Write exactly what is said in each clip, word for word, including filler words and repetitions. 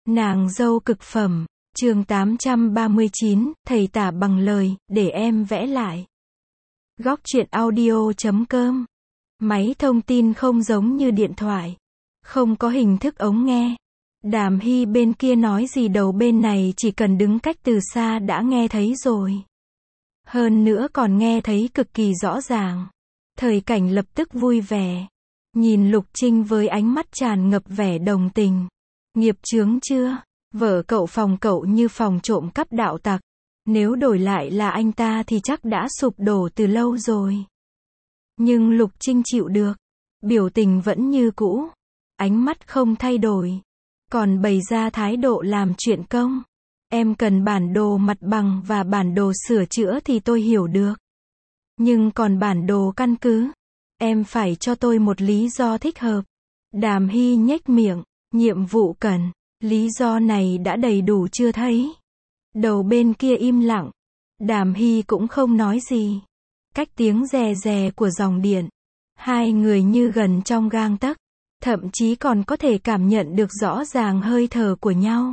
Nàng dâu cực phẩm, chương tám trăm ba mươi chín, thầy tả bằng lời, để em vẽ lại. Góc truyện audio chấm com. Máy thông tin không giống như điện thoại. Không có hình thức ống nghe. Đàm Hy bên kia nói gì đầu bên này chỉ cần đứng cách từ xa đã nghe thấy rồi. Hơn nữa còn nghe thấy cực kỳ rõ ràng. Thời Cảnh lập tức vui vẻ. Nhìn Lục Trinh với ánh mắt tràn ngập vẻ đồng tình. Nghiệp chướng chưa? Vợ cậu phòng cậu như phòng trộm cắp đạo tặc. Nếu đổi lại là anh ta thì chắc đã sụp đổ từ lâu rồi. Nhưng Lục Trinh chịu được. Biểu tình vẫn như cũ. Ánh mắt không thay đổi. Còn bày ra thái độ làm chuyện công. Em cần bản đồ mặt bằng và bản đồ sửa chữa thì tôi hiểu được. Nhưng còn bản đồ căn cứ, em phải cho tôi một lý do thích hợp. Đàm Hy nhếch miệng, nhiệm vụ cần, lý do này đã đầy đủ chưa thấy? Đầu bên kia im lặng. Đàm Hy cũng không nói gì. Cách tiếng rè rè của dòng điện. Hai người như gần trong gang tấc. Thậm chí còn có thể cảm nhận được rõ ràng hơi thở của nhau.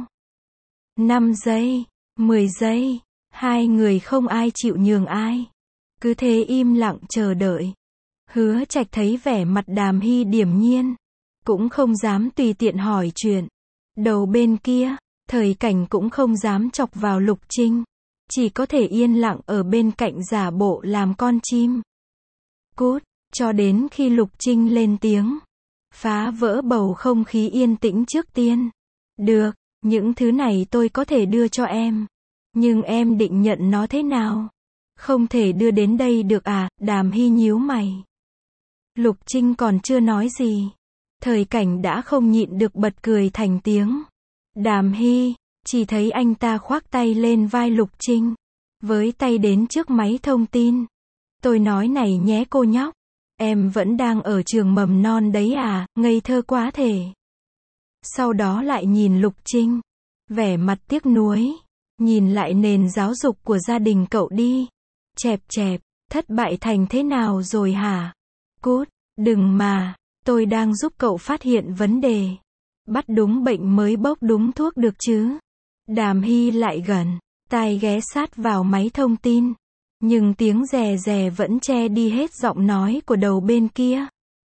năm giây, mười giây, hai người không ai chịu nhường ai. Cứ thế im lặng chờ đợi. Hứa Trạch thấy vẻ mặt Đàm Hy điềm nhiên. Cũng không dám tùy tiện hỏi chuyện. Đầu bên kia, Thời Cảnh cũng không dám chọc vào Lục Trinh. Chỉ có thể yên lặng ở bên cạnh giả bộ làm con chim. Cút, cho đến khi Lục Trinh lên tiếng. Phá vỡ bầu không khí yên tĩnh trước tiên. Được, những thứ này tôi có thể đưa cho em. Nhưng em định nhận nó thế nào? Không thể đưa đến đây được à? Đàm Hy nhíu mày. Lục Trinh còn chưa nói gì. Thời Cảnh đã không nhịn được bật cười thành tiếng. Đàm Hy, chỉ thấy anh ta khoác tay lên vai Lục Trinh. Với tay đến trước máy thông tin. Tôi nói này nhé cô nhóc. Em vẫn đang ở trường mầm non đấy à, ngây thơ quá thể. Sau đó lại nhìn Lục Trinh. Vẻ mặt tiếc nuối. Nhìn lại nền giáo dục của gia đình cậu đi. Chẹp chẹp, thất bại thành thế nào rồi hả? Cút, đừng mà, tôi đang giúp cậu phát hiện vấn đề. Bắt đúng bệnh mới bốc đúng thuốc được chứ. Đàm Hy lại gần, tai ghé sát vào máy thông tin. Nhưng tiếng rè rè vẫn che đi hết giọng nói của đầu bên kia.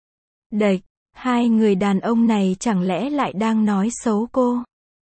Đệch, hai người đàn ông này chẳng lẽ lại đang nói xấu cô?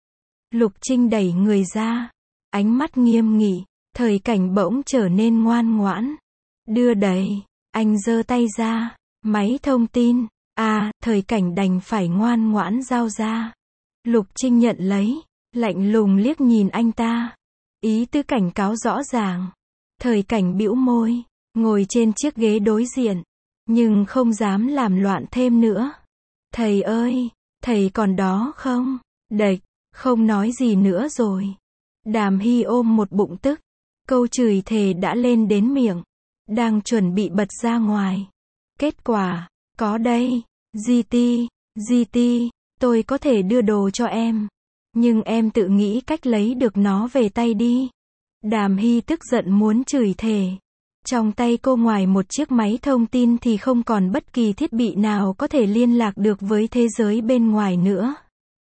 Lục Trinh đẩy người ra, ánh mắt nghiêm nghị. Thời Cảnh bỗng trở nên ngoan ngoãn. Đưa đẩy, anh giơ tay ra, máy thông tin. À, Thời Cảnh đành phải ngoan ngoãn giao ra. Lục Trinh nhận lấy, lạnh lùng liếc nhìn anh ta. Ý tứ cảnh cáo rõ ràng. Thời Cảnh bĩu môi, ngồi trên chiếc ghế đối diện. Nhưng không dám làm loạn thêm nữa. Thầy ơi, thầy còn đó không? Đệch, không nói gì nữa rồi. Đàm Hy ôm một bụng tức. Câu chửi thề đã lên đến miệng. Đang chuẩn bị bật ra ngoài. Kết quả, có đây. giê tê, giê tê, tôi có thể đưa đồ cho em. Nhưng em tự nghĩ cách lấy được nó về tay đi. Đàm Hy tức giận muốn chửi thề. Trong tay cô ngoài một chiếc máy thông tin thì không còn bất kỳ thiết bị nào có thể liên lạc được với thế giới bên ngoài nữa.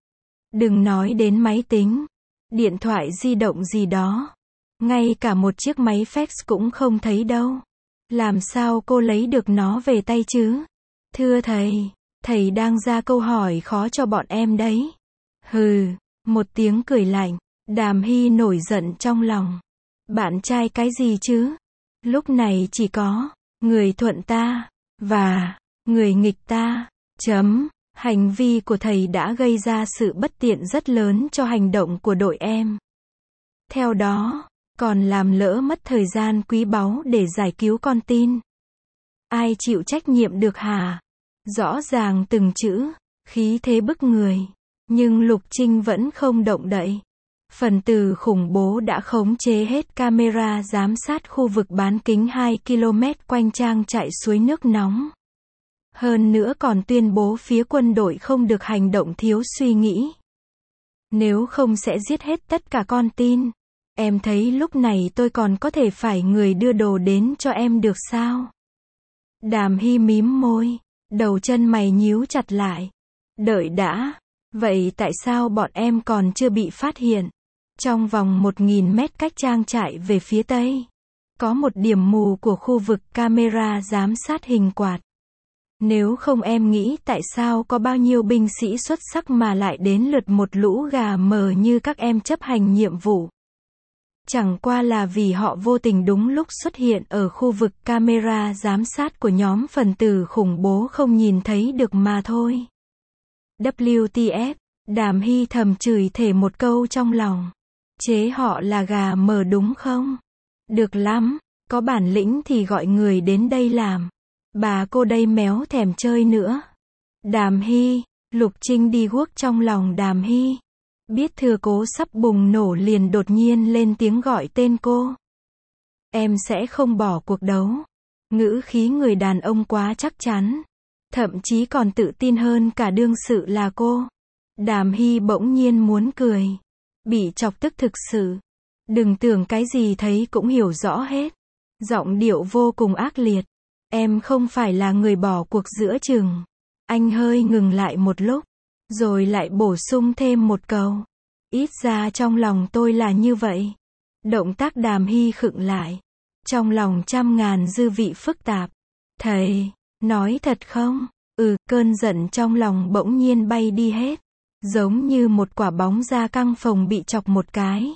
Đừng nói đến máy tính, điện thoại di động gì đó. Ngay cả một chiếc máy fax cũng không thấy đâu. Làm sao cô lấy được nó về tay chứ? Thưa thầy, thầy đang ra câu hỏi khó cho bọn em đấy. Hừ, một tiếng cười lạnh. Đàm Hy nổi giận trong lòng. Bạn trai cái gì chứ? Lúc này chỉ có người thuận ta và người nghịch ta. Chấm. Hành vi của thầy đã gây ra sự bất tiện rất lớn cho hành động của đội em. Theo đó, còn làm lỡ mất thời gian quý báu để giải cứu con tin. Ai chịu trách nhiệm được hả? Rõ ràng từng chữ, khí thế bức người. Nhưng Lục Trinh vẫn không động đậy. Phần tử khủng bố đã khống chế hết camera giám sát khu vực bán kính hai ki lô mét quanh trang trại suối nước nóng. Hơn nữa còn tuyên bố phía quân đội không được hành động thiếu suy nghĩ. Nếu không sẽ giết hết tất cả con tin. Em thấy lúc này tôi còn có thể phải người đưa đồ đến cho em được sao? Đàm Hy mím môi, đầu chân mày nhíu chặt lại. Đợi đã. Vậy tại sao bọn em còn chưa bị phát hiện? Trong vòng một nghìn mét cách trang trại về phía tây, có một điểm mù của khu vực camera giám sát hình quạt. Nếu không em nghĩ tại sao có bao nhiêu binh sĩ xuất sắc mà lại đến lượt một lũ gà mờ như các em chấp hành nhiệm vụ. Chẳng qua là vì họ vô tình đúng lúc xuất hiện ở khu vực camera giám sát của nhóm phần tử khủng bố không nhìn thấy được mà thôi. W T F, Đàm Hy thầm chửi thề một câu trong lòng. Chế họ là gà mờ đúng không? Được lắm, có bản lĩnh thì gọi người đến đây làm. Bà cô đây méo thèm chơi nữa. Đàm Hy, Lục Trinh đi guốc trong lòng Đàm Hy. Biết thừa cố sắp bùng nổ liền đột nhiên lên tiếng gọi tên cô. Em sẽ không bỏ cuộc đấu. Ngữ khí người đàn ông quá chắc chắn. Thậm chí còn tự tin hơn cả đương sự là cô. Đàm Hy bỗng nhiên muốn cười. Bị chọc tức thực sự. Đừng tưởng cái gì thấy cũng hiểu rõ hết. Giọng điệu vô cùng ác liệt. Em không phải là người bỏ cuộc giữa chừng. Anh hơi ngừng lại một lúc. Rồi lại bổ sung thêm một câu. Ít ra trong lòng tôi là như vậy. Động tác Đàm Hy khựng lại. Trong lòng trăm ngàn dư vị phức tạp. Thầy, nói thật không? Ừ, cơn giận trong lòng bỗng nhiên bay đi hết. Giống như một quả bóng da căng phồng bị chọc một cái.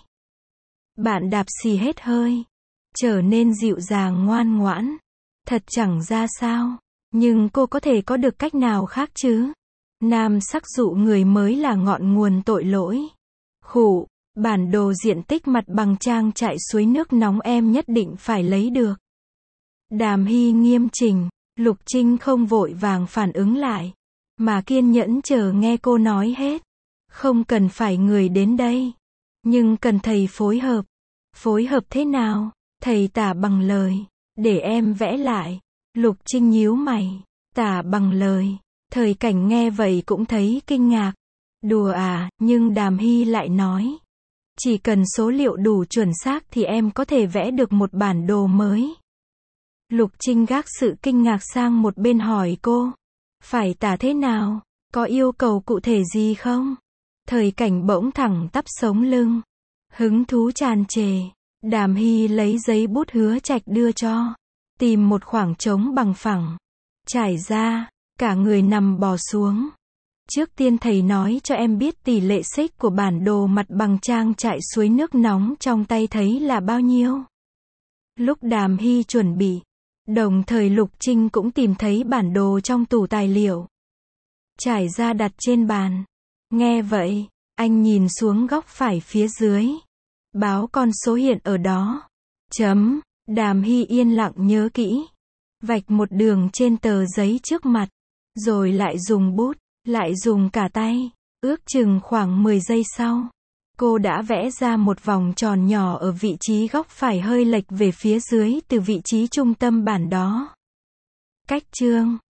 Bạn đạp xì hết hơi. Trở nên dịu dàng ngoan ngoãn. Thật chẳng ra sao. Nhưng cô có thể có được cách nào khác chứ? Nam sắc dụ người mới là ngọn nguồn tội lỗi. Khụ, bản đồ diện tích mặt bằng trang trại suối nước nóng em nhất định phải lấy được. Đàm Hy nghiêm chỉnh, Lục Trinh không vội vàng phản ứng lại, mà kiên nhẫn chờ nghe cô nói hết. Không cần phải người đến đây, nhưng cần thầy phối hợp. Phối hợp thế nào? Thầy tả bằng lời, để em vẽ lại. Lục Trinh nhíu mày, tả bằng lời. Thời Cảnh nghe vậy cũng thấy kinh ngạc. Đùa à, nhưng Đàm Hy lại nói. Chỉ cần số liệu đủ chuẩn xác thì em có thể vẽ được một bản đồ mới. Lục Trinh gác sự kinh ngạc sang một bên hỏi cô. Phải tả thế nào? Có yêu cầu cụ thể gì không? Thời Cảnh bỗng thẳng tắp sống lưng. Hứng thú tràn trề. Đàm Hy lấy giấy bút hứa trạch đưa cho. Tìm một khoảng trống bằng phẳng. Trải ra. Cả người nằm bò xuống. Trước tiên thầy nói cho em biết tỷ lệ xích của bản đồ mặt bằng trang trại suối nước nóng trong tay thấy là bao nhiêu. Lúc Đàm Hy chuẩn bị, đồng thời Lục Trinh cũng tìm thấy bản đồ trong tủ tài liệu. Trải ra đặt trên bàn. Nghe vậy, anh nhìn xuống góc phải phía dưới. Báo con số hiện ở đó. Chấm. Đàm Hy yên lặng nhớ kỹ. Vạch một đường trên tờ giấy trước mặt. Rồi lại dùng bút, lại dùng cả tay. Ước chừng khoảng mười giây sau, cô đã vẽ ra một vòng tròn nhỏ ở vị trí góc phải hơi lệch về phía dưới từ vị trí trung tâm bản đó. Cách chương